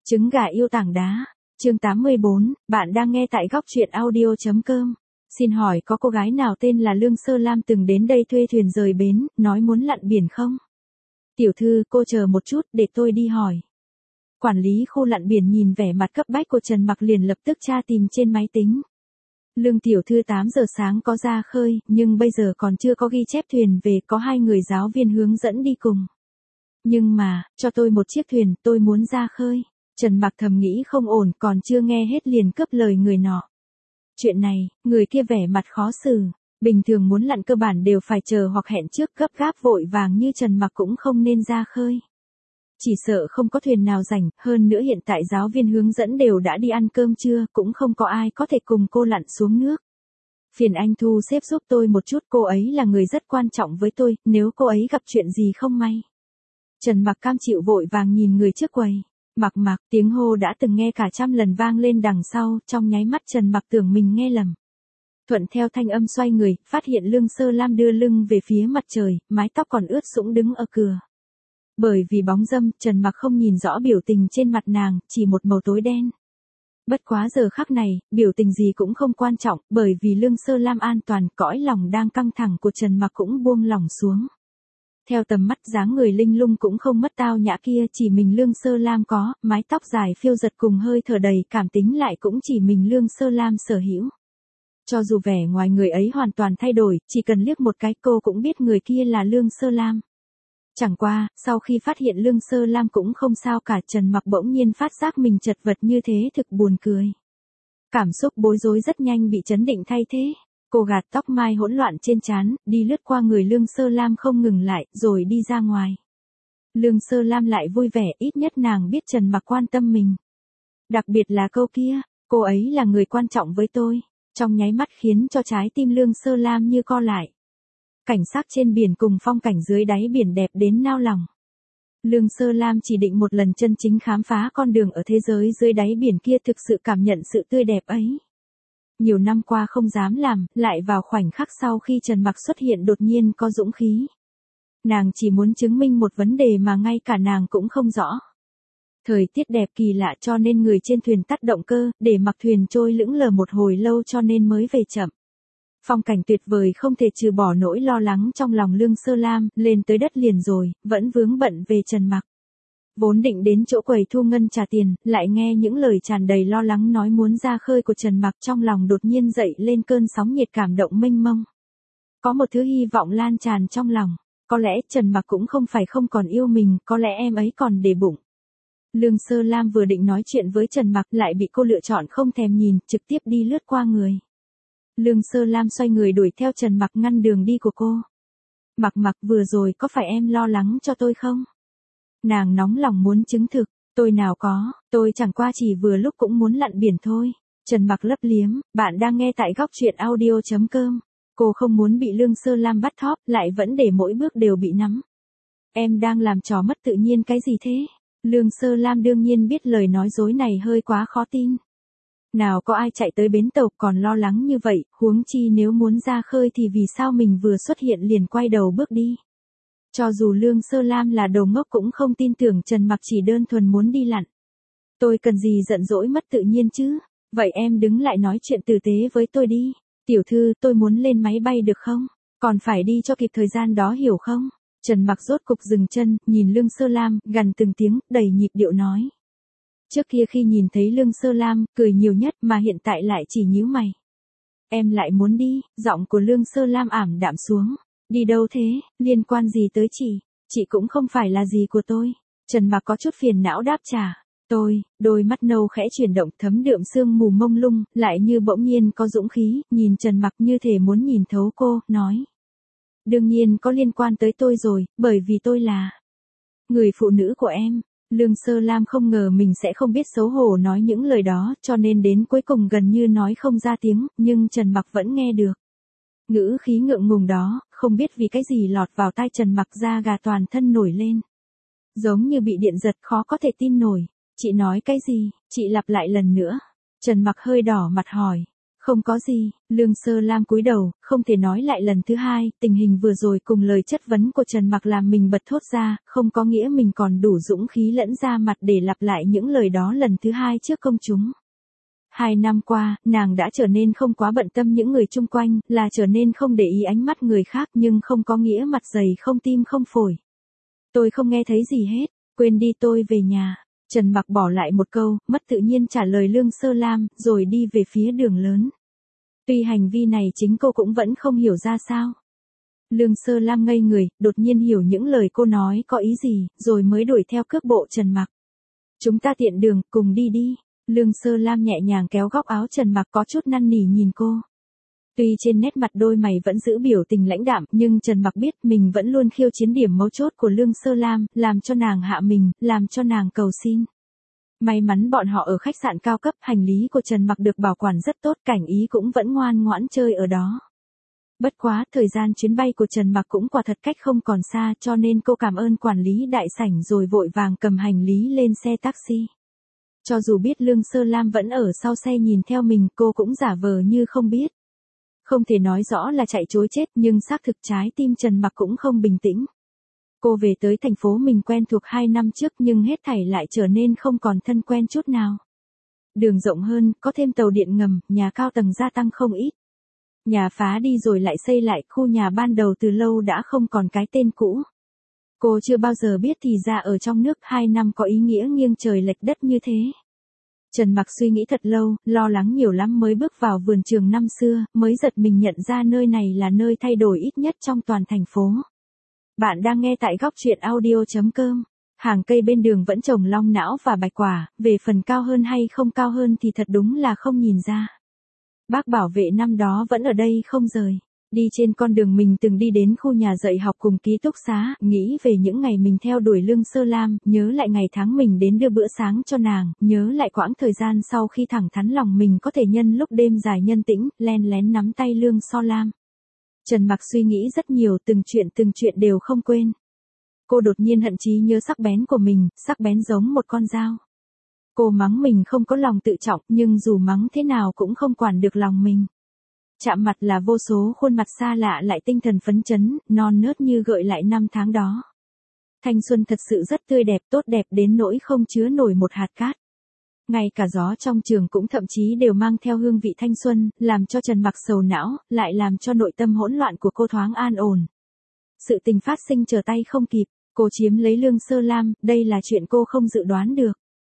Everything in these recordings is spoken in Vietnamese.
Trứng gà yêu tảng đá. Chương 84, bạn đang nghe tại góc truyện audio.com. Xin hỏi có cô gái nào tên là Lương Sơ Lam từng đến đây thuê thuyền rời bến, nói muốn lặn biển không? Tiểu thư, cô chờ một chút để tôi đi hỏi. Quản lý khu lặn biển nhìn vẻ mặt cấp bách của Trần Mặc liền lập tức tra tìm trên máy tính. Lương tiểu thư 8 giờ sáng có ra khơi, nhưng bây giờ còn chưa có ghi chép thuyền về, có 2 người giáo viên hướng dẫn đi cùng. Nhưng mà, cho tôi một chiếc thuyền, tôi muốn ra khơi. Trần Mặc thầm nghĩ không ổn, còn chưa nghe hết liền cướp lời người nọ. Chuyện này, người kia vẻ mặt khó xử. Bình thường muốn lặn cơ bản đều phải chờ hoặc hẹn trước, gấp gáp vội vàng như Trần Mặc cũng không nên ra khơi. Chỉ sợ không có thuyền nào rảnh, hơn nữa hiện tại giáo viên hướng dẫn đều đã đi ăn cơm trưa, cũng không có ai có thể cùng cô lặn xuống nước. Phiền anh thu xếp giúp tôi một chút, cô ấy là người rất quan trọng với tôi, nếu cô ấy gặp chuyện gì không may. Trần Mặc cam chịu vội vàng nhìn người trước quầy. Mặc, tiếng hô đã từng nghe cả trăm lần vang lên đằng sau, trong nháy mắt Trần Mặc tưởng mình nghe lầm. Thuận theo thanh âm xoay người, phát hiện Lương Sơ Lam đưa lưng về phía mặt trời, mái tóc còn ướt sũng đứng ở cửa. Bởi vì bóng râm, Trần Mặc không nhìn rõ biểu tình trên mặt nàng, chỉ một màu tối đen. Bất quá giờ khắc này, biểu tình gì cũng không quan trọng, bởi vì Lương Sơ Lam an toàn, cõi lòng đang căng thẳng của Trần Mặc cũng buông lỏng xuống. Theo tầm mắt dáng người linh lung cũng không mất tao nhã kia, chỉ mình Lương Sơ Lam có, mái tóc dài phiêu giật cùng hơi thở đầy cảm tính lại cũng chỉ mình Lương Sơ Lam sở hữu. Cho dù vẻ ngoài người ấy hoàn toàn thay đổi, chỉ cần liếc một cái cô cũng biết người kia là Lương Sơ Lam. Chẳng qua, sau khi phát hiện Lương Sơ Lam cũng không sao cả, Trần Mặc bỗng nhiên phát giác mình chật vật như thế thực buồn cười. Cảm xúc bối rối rất nhanh bị chấn định thay thế. Cô gạt tóc mai hỗn loạn trên trán, đi lướt qua người Lương Sơ Lam không ngừng lại, rồi đi ra ngoài. Lương Sơ Lam lại vui vẻ, ít nhất nàng biết Trần Mặc quan tâm mình. Đặc biệt là câu kia, cô ấy là người quan trọng với tôi, trong nháy mắt khiến cho trái tim Lương Sơ Lam như co lại. Cảnh sắc trên biển cùng phong cảnh dưới đáy biển đẹp đến nao lòng. Lương Sơ Lam chỉ định một lần chân chính khám phá con đường ở thế giới dưới đáy biển kia, thực sự cảm nhận sự tươi đẹp ấy. Nhiều năm qua không dám làm, lại vào khoảnh khắc sau khi Trần Mặc xuất hiện đột nhiên có dũng khí. Nàng chỉ muốn chứng minh một vấn đề mà ngay cả nàng cũng không rõ. Thời tiết đẹp kỳ lạ cho nên người trên thuyền tắt động cơ, để mặc thuyền trôi lững lờ một hồi lâu cho nên mới về chậm. Phong cảnh tuyệt vời không thể trừ bỏ nỗi lo lắng trong lòng Lương Sơ Lam, lên tới đất liền rồi, vẫn vướng bận về Trần Mặc. Vốn định đến chỗ quầy thu ngân trả tiền, lại nghe những lời tràn đầy lo lắng nói muốn ra khơi của Trần Mặc, trong lòng đột nhiên dậy lên cơn sóng nhiệt cảm động mênh mông. Có một thứ hy vọng lan tràn trong lòng, có lẽ Trần Mặc cũng không phải không còn yêu mình, có lẽ em ấy còn để bụng. Lương Sơ Lam vừa định nói chuyện với Trần Mặc lại bị cô lựa chọn không thèm nhìn, trực tiếp đi lướt qua người. Lương Sơ Lam xoay người đuổi theo Trần Mặc ngăn đường đi của cô. Mặc, vừa rồi có phải em lo lắng cho tôi không? Nàng nóng lòng muốn chứng thực, tôi nào có, tôi chẳng qua chỉ vừa lúc cũng muốn lặn biển thôi. Trần Mặc lấp liếm, bạn đang nghe tại góc truyện audio.com. Cô không muốn bị Lương Sơ Lam bắt thóp, lại vẫn để mỗi bước đều bị nắm. Em đang làm trò mất tự nhiên cái gì thế? Lương Sơ Lam đương nhiên biết lời nói dối này hơi quá khó tin. Nào có ai chạy tới bến tàu còn lo lắng như vậy, huống chi nếu muốn ra khơi thì vì sao mình vừa xuất hiện liền quay đầu bước đi. Cho dù Lương Sơ Lam là đồ ngốc cũng không tin tưởng Trần Mặc chỉ đơn thuần muốn đi lặn. Tôi cần gì giận dỗi mất tự nhiên chứ, vậy em đứng lại nói chuyện tử tế với tôi đi. Tiểu thư, tôi muốn lên máy bay được không? Còn phải đi cho kịp thời gian đó hiểu không? Trần Mặc rốt cục dừng chân, nhìn Lương Sơ Lam, gằn từng tiếng, đầy nhịp điệu nói. Trước kia khi nhìn thấy Lương Sơ Lam, cười nhiều nhất mà hiện tại lại chỉ nhíu mày. Em lại muốn đi, giọng của Lương Sơ Lam ảm đạm xuống. Đi đâu thế, liên quan gì tới chị cũng không phải là gì của tôi. Trần Mặc có chút phiền não đáp trả. Đôi mắt nâu khẽ chuyển động thấm đượm sương mù mông lung, lại như bỗng nhiên có dũng khí, nhìn Trần Mặc như thể muốn nhìn thấu cô, nói. Đương nhiên có liên quan tới tôi rồi, bởi vì tôi là người phụ nữ của em. Lương Sơ Lam không ngờ mình sẽ không biết xấu hổ nói những lời đó, cho nên đến cuối cùng gần như nói không ra tiếng, nhưng Trần Mặc vẫn nghe được. Ngữ khí ngượng ngùng đó, không biết vì cái gì lọt vào tai Trần Mặc, da gà toàn thân nổi lên. Giống như bị điện giật, khó có thể tin nổi. Chị nói cái gì, chị lặp lại lần nữa. Trần Mặc hơi đỏ mặt hỏi. Không có gì, Lương Sơ Lam cúi đầu, không thể nói lại lần thứ hai, tình hình vừa rồi cùng lời chất vấn của Trần Mặc làm mình bật thốt ra, không có nghĩa mình còn đủ dũng khí lẫn ra mặt để lặp lại những lời đó lần thứ hai trước công chúng. 2 năm qua, nàng đã trở nên không quá bận tâm những người chung quanh, là trở nên không để ý ánh mắt người khác nhưng không có nghĩa mặt dày không tim không phổi. Tôi không nghe thấy gì hết, quên đi tôi về nhà. Trần Mặc bỏ lại một câu, mất tự nhiên trả lời Lương Sơ Lam, rồi đi về phía đường lớn. Tuy hành vi này chính cô cũng vẫn không hiểu ra sao. Lương Sơ Lam ngây người, đột nhiên hiểu những lời cô nói có ý gì, rồi mới đuổi theo cước bộ Trần Mặc. Chúng ta tiện đường, cùng đi đi. Lương Sơ Lam nhẹ nhàng kéo góc áo Trần Mặc có chút năn nỉ nhìn cô. Tuy trên nét mặt đôi mày vẫn giữ biểu tình lãnh đạm, nhưng Trần Mặc biết mình vẫn luôn khiêu chiến điểm mấu chốt của Lương Sơ Lam, làm cho nàng hạ mình, làm cho nàng cầu xin. May mắn bọn họ ở khách sạn cao cấp, hành lý của Trần Mặc được bảo quản rất tốt, Cảnh Ý cũng vẫn ngoan ngoãn chơi ở đó. Bất quá, thời gian chuyến bay của Trần Mặc cũng quả thật cách không còn xa, cho nên cô cảm ơn quản lý đại sảnh rồi vội vàng cầm hành lý lên xe taxi. Cho dù biết Lương Sơ Lam vẫn ở sau xe nhìn theo mình, cô cũng giả vờ như không biết. Không thể nói rõ là chạy trối chết, nhưng xác thực trái tim Trần Mặc cũng không bình tĩnh. Cô về tới thành phố mình quen thuộc 2 năm trước nhưng hết thảy lại trở nên không còn thân quen chút nào. Đường rộng hơn, có thêm tàu điện ngầm, nhà cao tầng gia tăng không ít. Nhà phá đi rồi lại xây lại, khu nhà ban đầu từ lâu đã không còn cái tên cũ. Cô chưa bao giờ biết thì ra ở trong nước 2 năm có ý nghĩa nghiêng trời lệch đất như thế. Trần Mặc suy nghĩ thật lâu, lo lắng nhiều lắm mới bước vào vườn trường năm xưa, mới giật mình nhận ra nơi này là nơi thay đổi ít nhất trong toàn thành phố. Bạn đang nghe tại góc truyện audio.com. Hàng cây bên đường vẫn trồng long não và bạch quả, về phần cao hơn hay không cao hơn thì thật đúng là không nhìn ra. Bác bảo vệ năm đó vẫn ở đây không rời. Đi trên con đường mình từng đi đến khu nhà dạy học cùng ký túc xá, nghĩ về những ngày mình theo đuổi Lương Sơ Lam, nhớ lại ngày tháng mình đến đưa bữa sáng cho nàng, nhớ lại quãng thời gian sau khi thẳng thắn lòng mình có thể nhân lúc đêm dài nhân tĩnh, len lén nắm tay Lương Sơ Lam. Trần Mặc suy nghĩ rất nhiều, từng chuyện đều không quên. Cô đột nhiên hận trí nhớ sắc bén của mình, sắc bén giống một con dao. Cô mắng mình không có lòng tự trọng, nhưng dù mắng thế nào cũng không quản được lòng mình. Chạm mặt là vô số khuôn mặt xa lạ lại tinh thần phấn chấn, non nớt như gợi lại năm tháng đó. Thanh xuân thật sự rất tươi đẹp, tốt đẹp đến nỗi không chứa nổi một hạt cát. Ngay cả gió trong trường cũng thậm chí đều mang theo hương vị thanh xuân, làm cho Trần Mặc sầu não, lại làm cho nội tâm hỗn loạn của cô thoáng an ổn. Sự tình phát sinh trở tay không kịp, cô chiếm lấy Lương Sơ Lam, đây là chuyện cô không dự đoán được.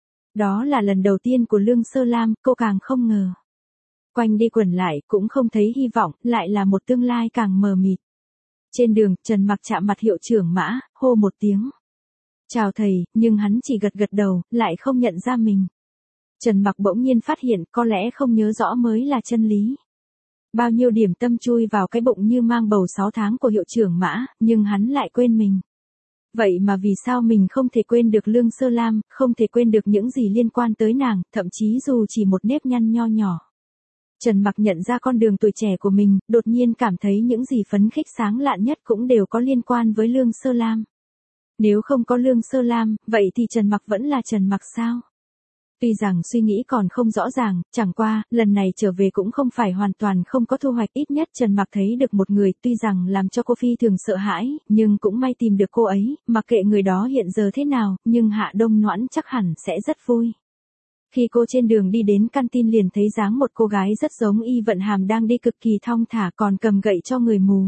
Đó là lần đầu tiên của Lương Sơ Lam, cô càng không ngờ. Quanh đi quẩn lại, cũng không thấy hy vọng, lại là một tương lai càng mờ mịt. Trên đường, Trần Mặc chạm mặt hiệu trưởng Mã, hô một tiếng. Chào thầy, nhưng hắn chỉ gật gật đầu, lại không nhận ra mình. Trần Mặc bỗng nhiên phát hiện, có lẽ không nhớ rõ mới là chân lý. Bao nhiêu điểm tâm chui vào cái bụng như mang bầu 6 tháng của hiệu trưởng Mã, nhưng hắn lại quên mình. Vậy mà vì sao mình không thể quên được Lương Sơ Lam, không thể quên được những gì liên quan tới nàng, thậm chí dù chỉ một nếp nhăn nho nhỏ. Trần Mặc nhận ra con đường tuổi trẻ của mình, đột nhiên cảm thấy những gì phấn khích sáng lạn nhất cũng đều có liên quan với Lương Sơ Lam. Nếu không có Lương Sơ Lam, vậy thì Trần Mặc vẫn là Trần Mặc sao? Tuy rằng suy nghĩ còn không rõ ràng, chẳng qua, lần này trở về cũng không phải hoàn toàn không có thu hoạch, ít nhất Trần Mặc thấy được một người, tuy rằng làm cho cô phi thường sợ hãi, nhưng cũng may tìm được cô ấy, mặc kệ người đó hiện giờ thế nào, nhưng Hạ Đông Noãn chắc hẳn sẽ rất vui. Khi cô trên đường đi đến căn tin liền thấy dáng một cô gái rất giống Y Vận Hàm đang đi cực kỳ thong thả còn cầm gậy cho người mù.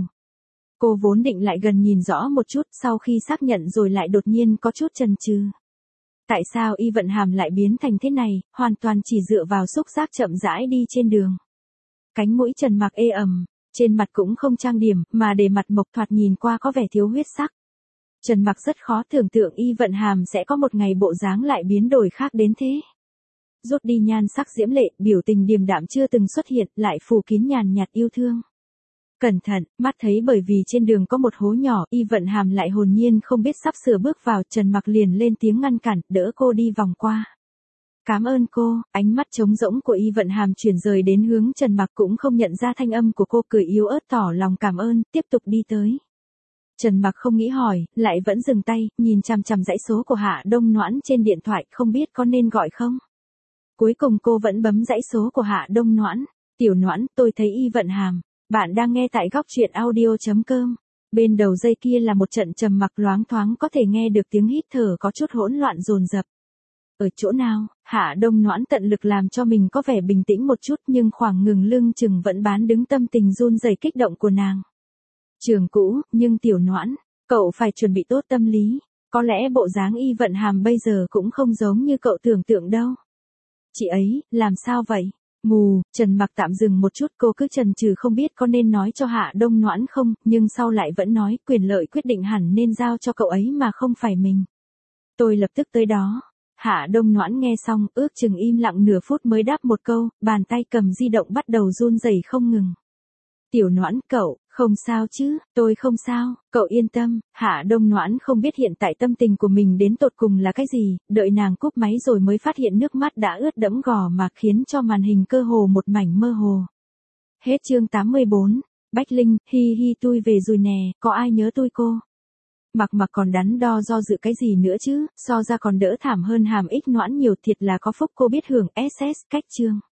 Cô vốn định lại gần nhìn rõ một chút, sau khi xác nhận rồi lại đột nhiên có chút chần chừ. Tại sao Y Vận Hàm lại biến thành thế này, hoàn toàn chỉ dựa vào xúc giác chậm rãi đi trên đường. Cánh mũi Trần Mặc ê ẩm, trên mặt cũng không trang điểm, mà để mặt mộc thoạt nhìn qua có vẻ thiếu huyết sắc. Trần Mặc rất khó tưởng tượng Y Vận Hàm sẽ có một ngày bộ dáng lại biến đổi khác đến thế. Rút đi nhan sắc diễm lệ, biểu tình điềm đạm chưa từng xuất hiện, lại phủ kín nhàn nhạt yêu thương. Cẩn thận, mắt thấy bởi vì trên đường có một hố nhỏ, Y Vận Hàm lại hồn nhiên không biết sắp sửa bước vào, Trần Mặc liền lên tiếng ngăn cản, đỡ cô đi vòng qua. Cảm ơn cô, ánh mắt trống rỗng của Y Vận Hàm chuyển rời đến hướng Trần Mặc cũng không nhận ra thanh âm của cô, cười yếu ớt tỏ lòng cảm ơn, tiếp tục đi tới. Trần Mặc không nghĩ hỏi, lại vẫn dừng tay, nhìn chằm chằm dãy số của Hạ Đông Noãn trên điện thoại, không biết có nên gọi không. Cuối cùng cô vẫn bấm dãy số của Hạ Đông Noãn. Tiểu Noãn, tôi thấy Y Vận Hàm. Bạn đang nghe tại góc truyện audio.com. Bên đầu dây kia là một trận trầm mặc loáng thoáng có thể nghe được tiếng hít thở có chút hỗn loạn dồn dập. Ở chỗ nào, Hạ Đông Noãn tận lực làm cho mình có vẻ bình tĩnh một chút nhưng khoảng ngừng lưng chừng vẫn bán đứng tâm tình run rẩy kích động của nàng. Trường cũ, nhưng Tiểu Noãn, cậu phải chuẩn bị tốt tâm lý. Có lẽ bộ dáng Y Vận Hàm bây giờ cũng không giống như cậu tưởng tượng đâu. Chị ấy, làm sao vậy? Mù, Trần Mặc tạm dừng một chút, cô cứ chần chừ không biết có nên nói cho Hạ Đông Noãn không, nhưng sau lại vẫn nói quyền lợi quyết định hẳn nên giao cho cậu ấy mà không phải mình. Tôi lập tức tới đó. Hạ Đông Noãn nghe xong, ước chừng im lặng nửa phút mới đáp một câu, bàn tay cầm di động bắt đầu run rẩy không ngừng. Tiểu Noãn, cậu, không sao chứ, tôi không sao, cậu yên tâm. Hạ Đông Noãn không biết hiện tại tâm tình của mình đến tột cùng là cái gì, đợi nàng cúp máy rồi mới phát hiện nước mắt đã ướt đẫm gò má khiến cho màn hình cơ hồ một mảnh mơ hồ. Hết chương 84, Bách Linh, hi hi tui về rồi nè, có ai nhớ tôi cô? Mặc còn đắn đo do dự cái gì nữa chứ, so ra còn đỡ thảm hơn Hàm Ích Noãn nhiều, thiệt là có phúc cô biết hưởng SS cách chương.